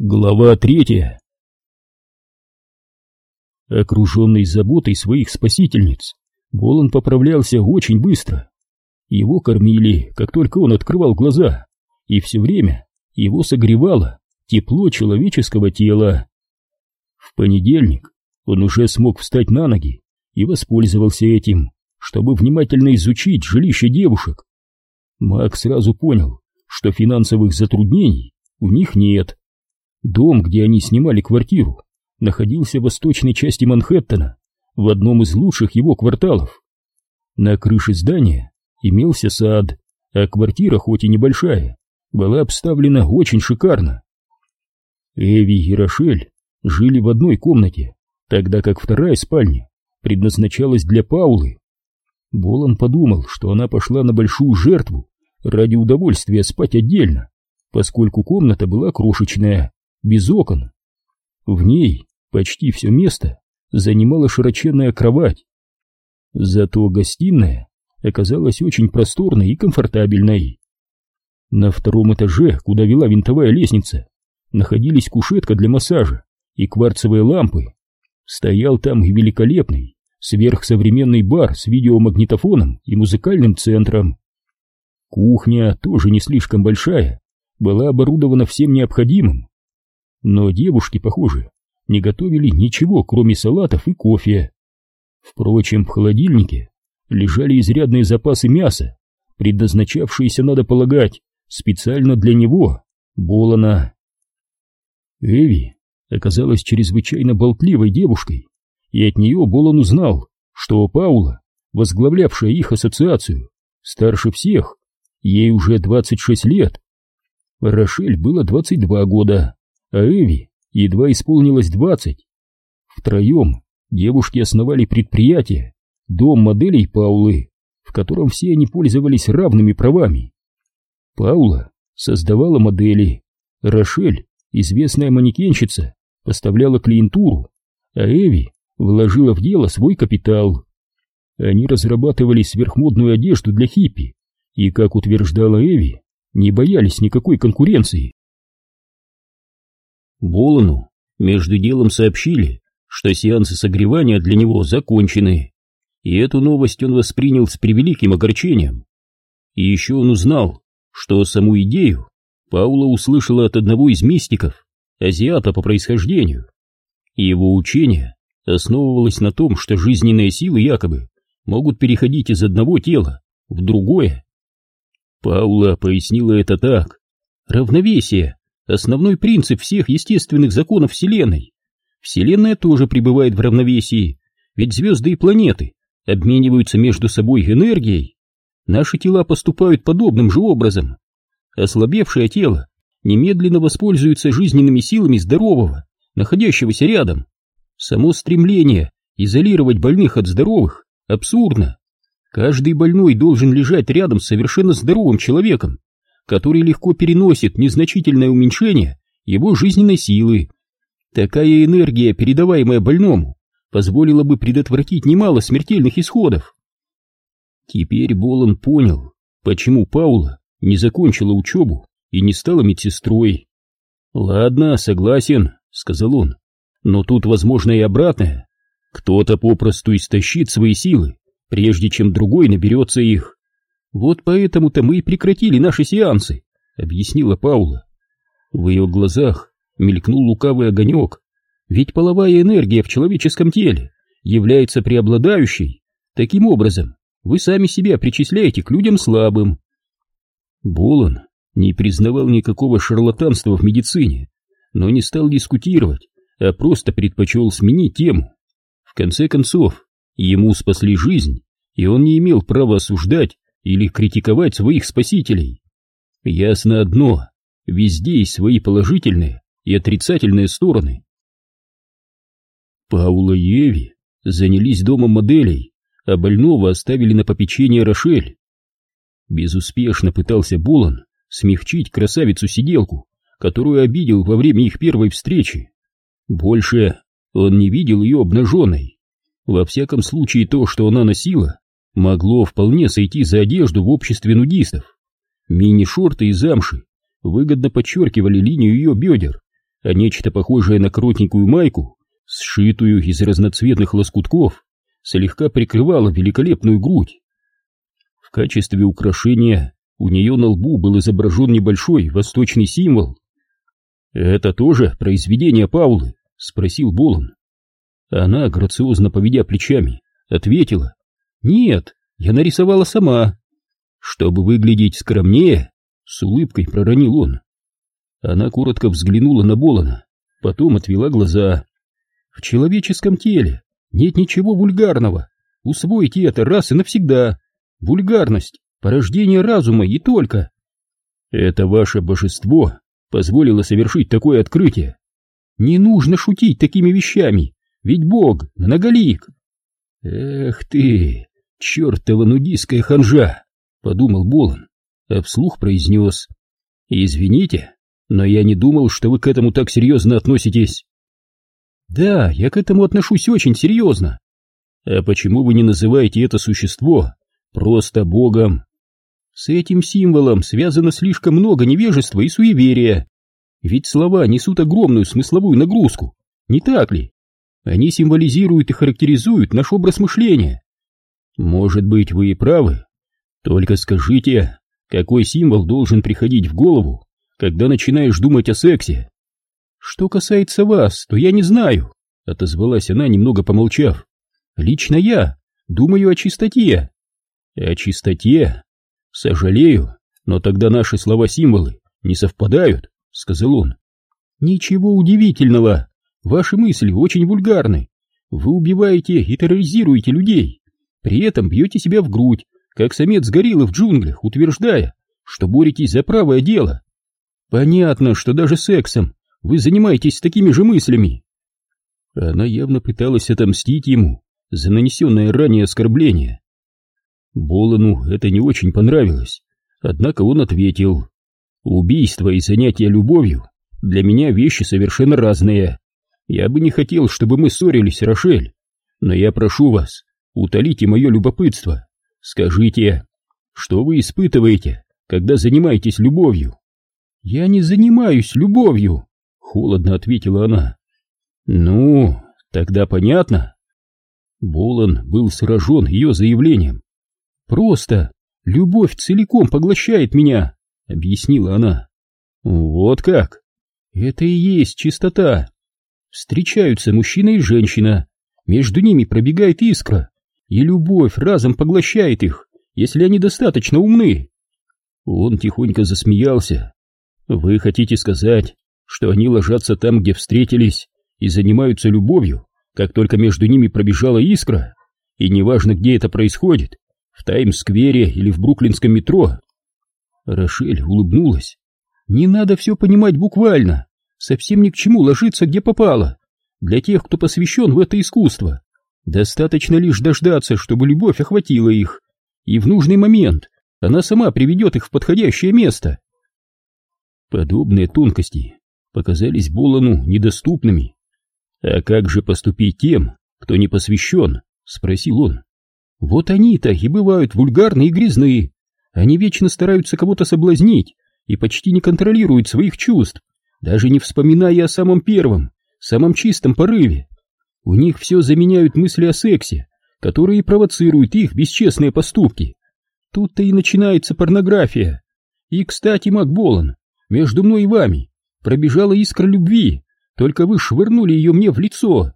Глава 3. Окруженный заботой своих спасительниц, Болон поправлялся очень быстро. Его кормили, как только он открывал глаза, и все время его согревало тепло человеческого тела. В понедельник он уже смог встать на ноги и воспользовался этим, чтобы внимательно изучить жилище девушек. Мак сразу понял, что финансовых затруднений у них нет. Дом, где они снимали квартиру, находился в восточной части Манхэттена, в одном из лучших его кварталов. На крыше здания имелся сад, а квартира, хоть и небольшая, была обставлена очень шикарно. Эви и Рошель жили в одной комнате, тогда как вторая спальня предназначалась для Паулы. Болон подумал, что она пошла на большую жертву ради удовольствия спать отдельно, поскольку комната была крошечная, без окон. В ней почти все место занимала широченная кровать. Зато гостиная оказалась очень просторной и комфортабельной. На втором этаже, куда вела винтовая лестница, находились кушетка для массажа и кварцевые лампы. Стоял там и великолепный, сверхсовременный бар с видеомагнитофоном и музыкальным центром. Кухня, тоже не слишком большая, была оборудована всем необходимым. Но девушки, похоже, не готовили ничего, кроме салатов и кофе. Впрочем, в холодильнике лежали изрядные запасы мяса, предназначавшиеся, надо полагать, специально для него, Болона. Эви оказалась чрезвычайно болтливой девушкой, и от нее Болон узнал, что Паула, возглавлявшая их ассоциацию, старше всех, ей уже 26 лет. Рошель было 22 года, а Эви едва исполнилось 20. Втроем девушки основали предприятие «Дом моделей Паулы», в котором все они пользовались равными правами. Паула создавала модели, Рошель, известная манекенщица, поставляла клиентуру, а Эви вложила в дело свой капитал. Они разрабатывали сверхмодную одежду для хиппи и, как утверждала Эви, не боялись никакой конкуренции. Болону между делом сообщили, что сеансы согревания для него закончены, и эту новость он воспринял с превеликим огорчением. И еще он узнал, что саму идею Паула услышала от одного из мистиков, азиата по происхождению. Его учение основывалось на том, что жизненные силы якобы могут переходить из одного тела в другое. Паула пояснила это так: равновесие — основной принцип всех естественных законов Вселенной. Вселенная тоже пребывает в равновесии, ведь звезды и планеты обмениваются между собой энергией. Наши тела поступают подобным же образом. Ослабевшее тело немедленно воспользуется жизненными силами здорового, находящегося рядом. Само стремление изолировать больных от здоровых абсурдно. Каждый больной должен лежать рядом с совершенно здоровым человеком, который легко переносит незначительное уменьшение его жизненной силы. Такая энергия, передаваемая больному, позволила бы предотвратить немало смертельных исходов. Теперь Болон понял, почему Паула не закончила учебу и не стала медсестрой. «Ладно, согласен», — сказал он, — «но тут возможно и обратное. Кто-то попросту истощит свои силы, прежде чем другой наберется их. Вот поэтому-то мы и прекратили наши сеансы», — объяснила Паула. В ее глазах мелькнул лукавый огонек, ведь половая энергия в человеческом теле является преобладающей. Таким образом, вы сами себя причисляете к людям слабым. Болон не признавал никакого шарлатанства в медицине, но не стал дискутировать, а просто предпочел сменить тему. В конце концов, ему спасли жизнь, и он не имел права осуждать или критиковать своих спасителей. Ясно одно: везде есть свои положительные и отрицательные стороны. Паула и Эви занялись домом моделей, а больного оставили на попечение Рошель. Безуспешно пытался Болон смягчить красавицу-сиделку, которую обидел во время их первой встречи. Больше он не видел ее обнаженной. Во всяком случае, то, что она носила, могло вполне сойти за одежду в обществе нудистов. Мини-шорты из замши выгодно подчеркивали линию ее бедер, а нечто похожее на коротенькую майку, сшитую из разноцветных лоскутков, слегка прикрывало великолепную грудь. В качестве украшения у нее на лбу был изображен небольшой восточный символ. «Это тоже произведение Паулы?» — спросил Болон. Она, грациозно поведя плечами, ответила: «Нет, я нарисовала сама». «Чтобы выглядеть скромнее?» — с улыбкой проронил он. Она коротко взглянула на Болона, потом отвела глаза. «В человеческом теле нет ничего вульгарного. Усвойте это раз и навсегда. Вульгарность — порождение разума и только». «Это ваше божество позволило совершить такое открытие». «Не нужно шутить такими вещами, ведь Бог многолик». «Эх ты, чертова нудистская ханжа!» — подумал Болон, а вслух произнес: «Извините, но я не думал, что вы к этому так серьезно относитесь». «Да, я к этому отношусь очень серьезно». «А почему вы не называете это существо просто Богом?» «С этим символом связано слишком много невежества и суеверия. Ведь слова несут огромную смысловую нагрузку, не так ли? Они символизируют и характеризуют наш образ мышления». «Может быть, вы и правы. Только скажите, какой символ должен приходить в голову, когда начинаешь думать о сексе?» «Что касается вас, то я не знаю», — отозвалась она, немного помолчав. «Лично я думаю о чистоте». «О чистоте? Сожалею, но тогда наши слова-символы не совпадают», — сказал он. «Ничего удивительного. Ваши мысли очень вульгарны. Вы убиваете и терроризируете людей, при этом бьете себя в грудь, как самец гориллы в джунглях, утверждая, что боретесь за правое дело. Понятно, что даже сексом вы занимаетесь такими же мыслями». Она явно пыталась отомстить ему за нанесенное ранее оскорбление. Болону это не очень понравилось, однако он ответил: «Убийство и занятие любовью для меня вещи совершенно разные. Я бы не хотел, чтобы мы ссорились, Рошель, но я прошу вас, утолите мое любопытство. Скажите, что вы испытываете, когда занимаетесь любовью?» «Я не занимаюсь любовью», — холодно ответила она. «Ну, тогда понятно». Болон был сражен ее заявлением. «Просто любовь целиком поглощает меня», — объяснила она. «Вот как?» «Это и есть чистота. Встречаются мужчина и женщина, между ними пробегает искра, и любовь разом поглощает их, если они достаточно умны». Он тихонько засмеялся. «Вы хотите сказать, что они ложатся там, где встретились, и занимаются любовью, как только между ними пробежала искра, и неважно, где это происходит, в Таймс-сквере или в бруклинском метро?» Рошель улыбнулась. «Не надо все понимать буквально, совсем ни к чему ложиться, где попало. Для тех, кто посвящен в это искусство, достаточно лишь дождаться, чтобы любовь охватила их, и в нужный момент она сама приведет их в подходящее место». Подобные тонкости показались Болону недоступными. «А как же поступить тем, кто не посвящен?» — спросил он. «Вот они-то и бывают вульгарны и грязны. Они вечно стараются кого-то соблазнить и почти не контролируют своих чувств, даже не вспоминая о самом первом, самом чистом порыве. У них все заменяют мысли о сексе, которые провоцируют их бесчестные поступки. Тут-то и начинается порнография. И, кстати, Макболон, между мной и вами пробежала искра любви, только вы швырнули ее мне в лицо».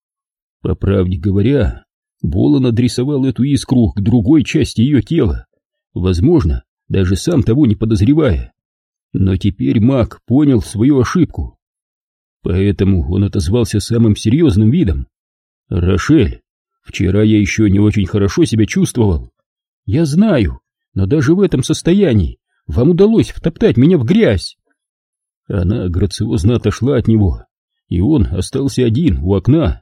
По правде говоря, Болон адресовал эту искру к другой части ее тела, возможно, даже сам того не подозревая. Но теперь Мак понял свою ошибку. Поэтому он отозвался самым серьезным видом. «Рошель, вчера я еще не очень хорошо себя чувствовал». «Я знаю, но даже в этом состоянии вам удалось втоптать меня в грязь». Она грациозно отошла от него, и он остался один у окна.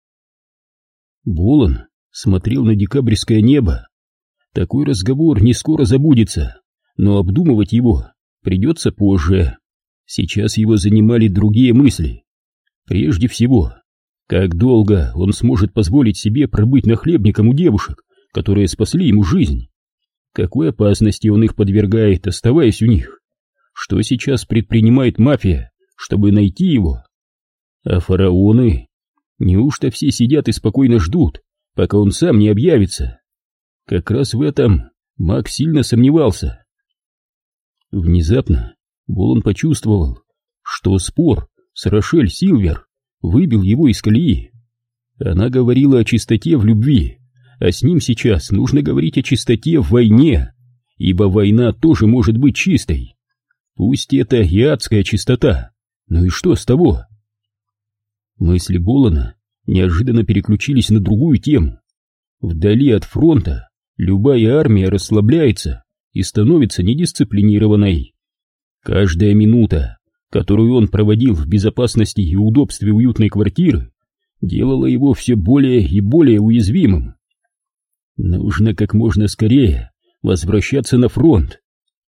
Болон смотрел на декабрьское небо. Такой разговор не скоро забудется, но обдумывать его придется позже. Сейчас его занимали другие мысли. Прежде всего, как долго он сможет позволить себе пробыть нахлебником у девушек, которые спасли ему жизнь? Какой опасности он их подвергает, оставаясь у них? Что сейчас предпринимает мафия, чтобы найти его. А фараоны? Неужто все сидят и спокойно ждут, пока он сам не объявится? Как раз в этом маг сильно сомневался. Внезапно Болон почувствовал, что спор с Рошель Силвер выбил его из колеи. Она говорила о чистоте в любви, а с ним сейчас нужно говорить о чистоте в войне, ибо война тоже может быть чистой. Пусть это и адская чистота, но и что с того? Мысли Болона неожиданно переключились на другую тему. Вдали от фронта любая армия расслабляется и становится недисциплинированной. Каждая минута, которую он проводил в безопасности и удобстве уютной квартиры, делала его все более и более уязвимым. Нужно как можно скорее возвращаться на фронт.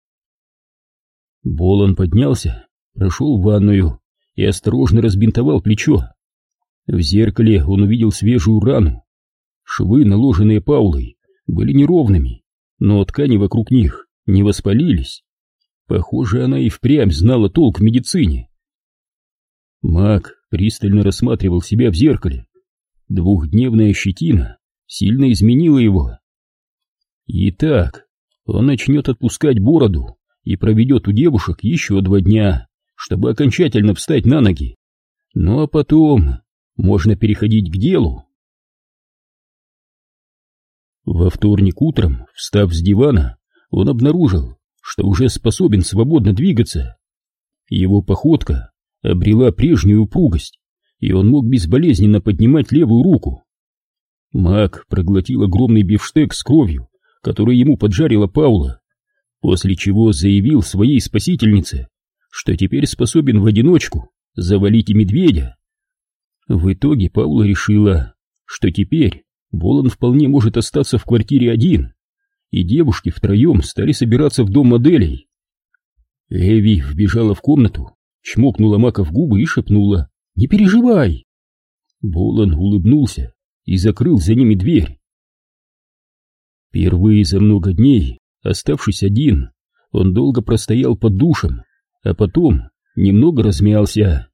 Болон поднялся, прошел в ванную и осторожно разбинтовал плечо. В зеркале он увидел свежую рану. Швы, наложенные Паулой, были неровными, но ткани вокруг них не воспалились. Похоже, она и впрямь знала толк в медицине. Маг пристально рассматривал себя в зеркале. Двухдневная щетина сильно изменила его. Итак, он начнет отпускать бороду и проведет у девушек еще 2 дня, чтобы окончательно встать на ноги. Ну а потом можно переходить к делу. Во вторник утром, встав с дивана, он обнаружил, что уже способен свободно двигаться. Его походка обрела прежнюю упругость, и он мог безболезненно поднимать левую руку. Маг проглотил огромный бифштекс с кровью, который ему поджарила Паула, после чего заявил своей спасительнице, что теперь способен в одиночку завалить и медведя. В итоге Паула решила, что теперь Болон вполне может остаться в квартире один, и девушки втроем стали собираться в дом моделей. Эви вбежала в комнату, чмокнула Мака в губы и шепнула: «Не переживай!» Болон улыбнулся и закрыл за ними дверь. Впервые за много дней, оставшись один, он долго простоял под душем, а потом немного размялся.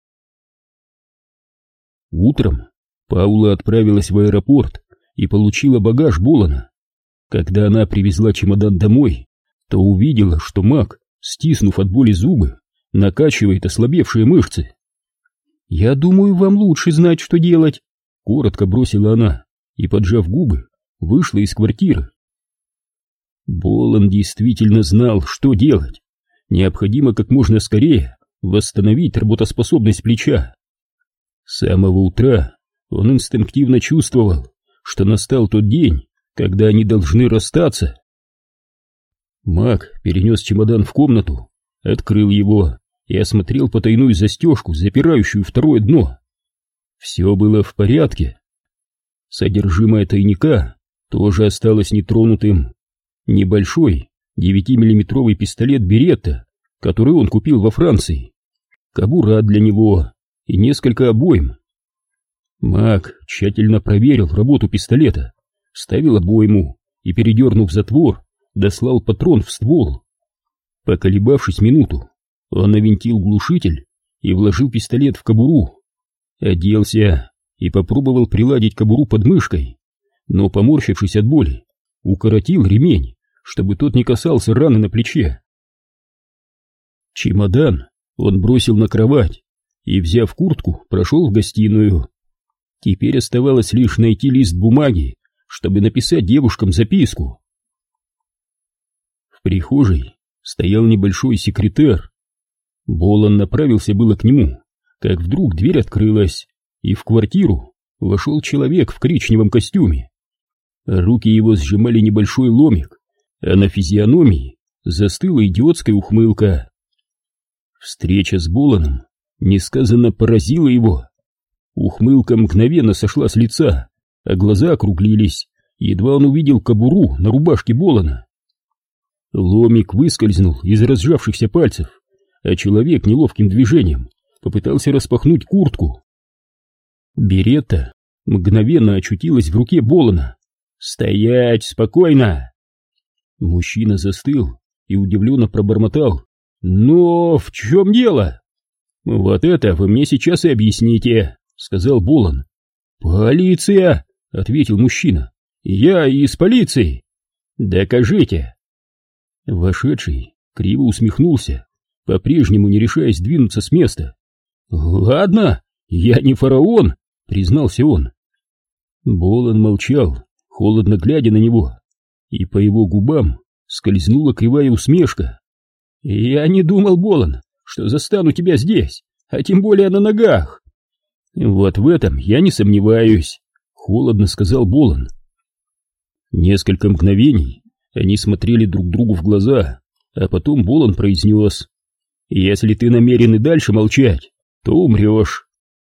Утром Паула отправилась в аэропорт и получила багаж Болона. Когда она привезла чемодан домой, то увидела, что Мак, стиснув от боли зубы, накачивает ослабевшие мышцы. «Я думаю, вам лучше знать, что делать», — коротко бросила она и, поджав губы, вышла из квартиры. Болон действительно знал, что делать. Необходимо как можно скорее восстановить работоспособность плеча. С самого утра он инстинктивно чувствовал, что настал тот день, когда они должны расстаться. Мак перенес чемодан в комнату, открыл его и осмотрел потайную застежку, запирающую второе дно. Все было в порядке. Содержимое тайника тоже осталось нетронутым. Небольшой 9-миллиметровый пистолет Беретта, который он купил во Франции, кобура для него и несколько обойм. Мак тщательно проверил работу пистолета, вставил обойму и, передернув затвор, дослал патрон в ствол. Поколебавшись минуту, он навинтил глушитель и вложил пистолет в кобуру. Оделся и попробовал приладить кобуру под мышкой, но, поморщившись от боли, укоротил ремень, чтобы тот не касался раны на плече. Чемодан он бросил на кровать и, взяв куртку, прошел в гостиную. Теперь оставалось лишь найти лист бумаги, чтобы написать девушкам записку. В прихожей стоял небольшой секретер. Болон направился было к нему, как вдруг дверь открылась, и в квартиру вошел человек в коричневом костюме. Руки его сжимали небольшой ломик, а на физиономии застыла идиотская ухмылка. Встреча с Болоном несказанно поразила его. Ухмылка мгновенно сошла с лица, а глаза округлились, едва он увидел кобуру на рубашке Болона. Ломик выскользнул из разжавшихся пальцев, а человек неловким движением попытался распахнуть куртку. Беретта мгновенно очутилась в руке Болона. «Стоять! Спокойно!» Мужчина застыл и удивленно пробормотал: «Но в чем дело?» «Вот это вы мне сейчас и объясните», — сказал Болон. «Полиция!» — ответил мужчина. «Я из полиции!» «Докажите!» Вошедший криво усмехнулся, по-прежнему не решаясь двинуться с места. «Ладно, я не фараон», — признался он. Болон молчал, холодно глядя на него, и по его губам скользнула кривая усмешка. «Я не думал, Болон, что застану тебя здесь, а тем более на ногах». «Вот в этом я не сомневаюсь», — холодно сказал Болон. Несколько мгновений они смотрели друг другу в глаза, а потом Болон произнес: «Если ты намерен и дальше молчать, то умрешь».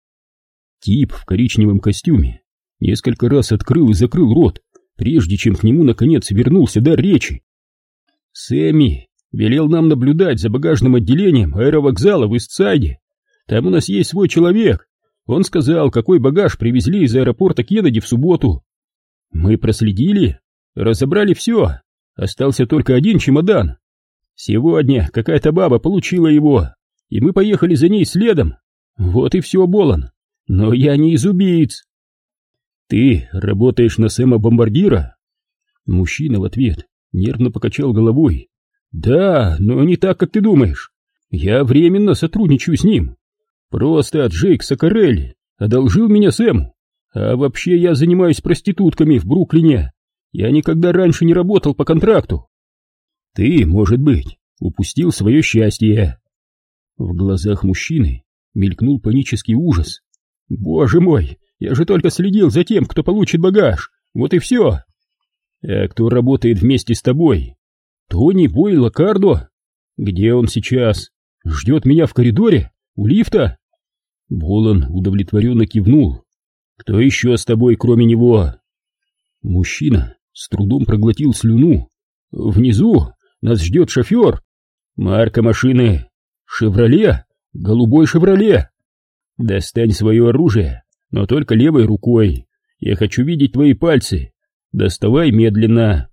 Тип в коричневом костюме несколько раз открыл и закрыл рот, прежде чем к нему наконец вернулся дар речи. «Сэмми велел нам наблюдать за багажным отделением аэровокзала в Истсайде. Там у нас есть свой человек. Он сказал, какой багаж привезли из аэропорта Кеннеди в субботу. Мы проследили, разобрали все. Остался только один чемодан. Сегодня какая-то баба получила его, и мы поехали за ней следом. Вот и все, Болон. Но я не из убийц». «Ты работаешь на Сэма Бомбардира?» Мужчина в ответ нервно покачал головой. «Да, но не так, как ты думаешь. Я временно сотрудничаю с ним. Просто Джейк Сакарелли одолжил меня Сэму. А вообще я занимаюсь проститутками в Бруклине. Я никогда раньше не работал по контракту». «Ты, может быть, упустил свое счастье». В глазах мужчины мелькнул панический ужас. «Боже мой, я же только следил за тем, кто получит багаж. Вот и все». «А кто работает вместе с тобой?» «Тони Бойл Кардо. Где он сейчас? Ждет меня в коридоре? У лифта?» Болон удовлетворенно кивнул. «Кто еще с тобой, кроме него?» Мужчина с трудом проглотил слюну. «Внизу нас ждет шофер. Марка машины? Шевроле? Голубой Шевроле. Достань свое оружие, но только левой рукой. Я хочу видеть твои пальцы. Доставай медленно».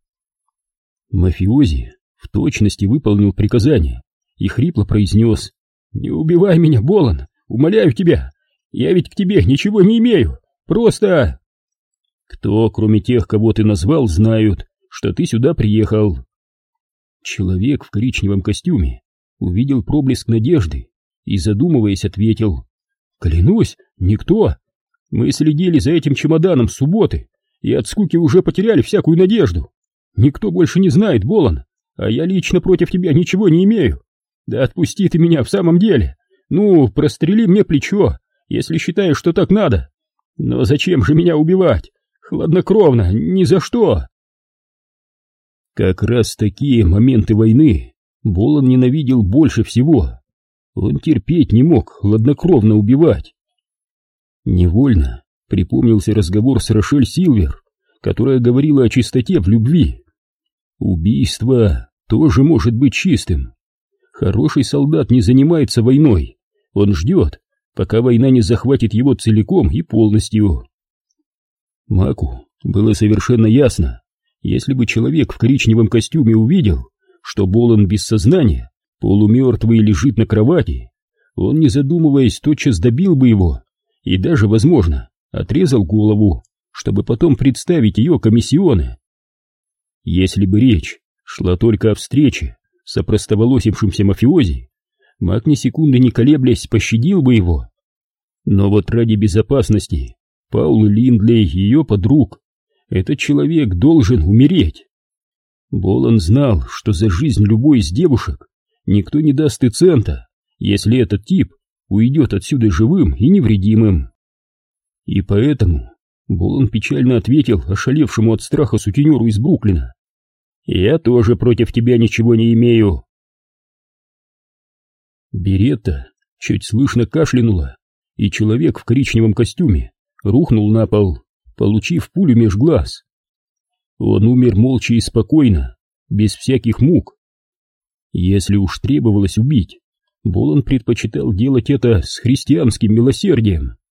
Мафиози в точности выполнил приказание и хрипло произнес: «Не убивай меня, Болон, умоляю тебя. Я ведь к тебе ничего не имею. Просто...» «Кто, кроме тех, кого ты назвал, знают, что ты сюда приехал?» Человек в коричневом костюме увидел проблеск надежды и, задумываясь, ответил: «Клянусь, никто. Мы следили за этим чемоданом с субботы и от скуки уже потеряли всякую надежду. Никто больше не знает, Болон, а я лично против тебя ничего не имею. Да отпусти ты меня в самом деле. Ну, прострели мне плечо, если считаешь, что так надо. Но зачем же меня убивать? Хладнокровно, ни за что». Как раз такие моменты войны Болон ненавидел больше всего. Он терпеть не мог хладнокровно убивать. Невольно припомнился разговор с Рошель Силвер, которая говорила о чистоте в любви. Убийство тоже может быть чистым. Хороший солдат не занимается войной, он ждет, пока война не захватит его целиком и полностью. Маку было совершенно ясно, если бы человек в коричневом костюме увидел, что Болон без сознания, полумертвый, лежит на кровати, он, не задумываясь, тотчас добил бы его и даже, возможно, отрезал голову, чтобы потом представить ее комиссионе. Если бы речь шла только о встрече с опростоволосившимся мафиози, Мак ни секунды не колеблясь пощадил бы его. Но вот ради безопасности Паулы Линдли и ее подруг этот человек должен умереть. Болон знал, что за жизнь любой из девушек никто не даст и цента, если этот тип уйдет отсюда живым и невредимым. И поэтому Болон печально ответил ошалевшему от страха сутенеру из Бруклина: «Я тоже против тебя ничего не имею». Беретта чуть слышно кашлянула, и человек в коричневом костюме рухнул на пол, получив пулю меж глаз. Он умер молча и спокойно, без всяких мук. Если уж требовалось убить, Болон предпочитал делать это с христианским милосердием.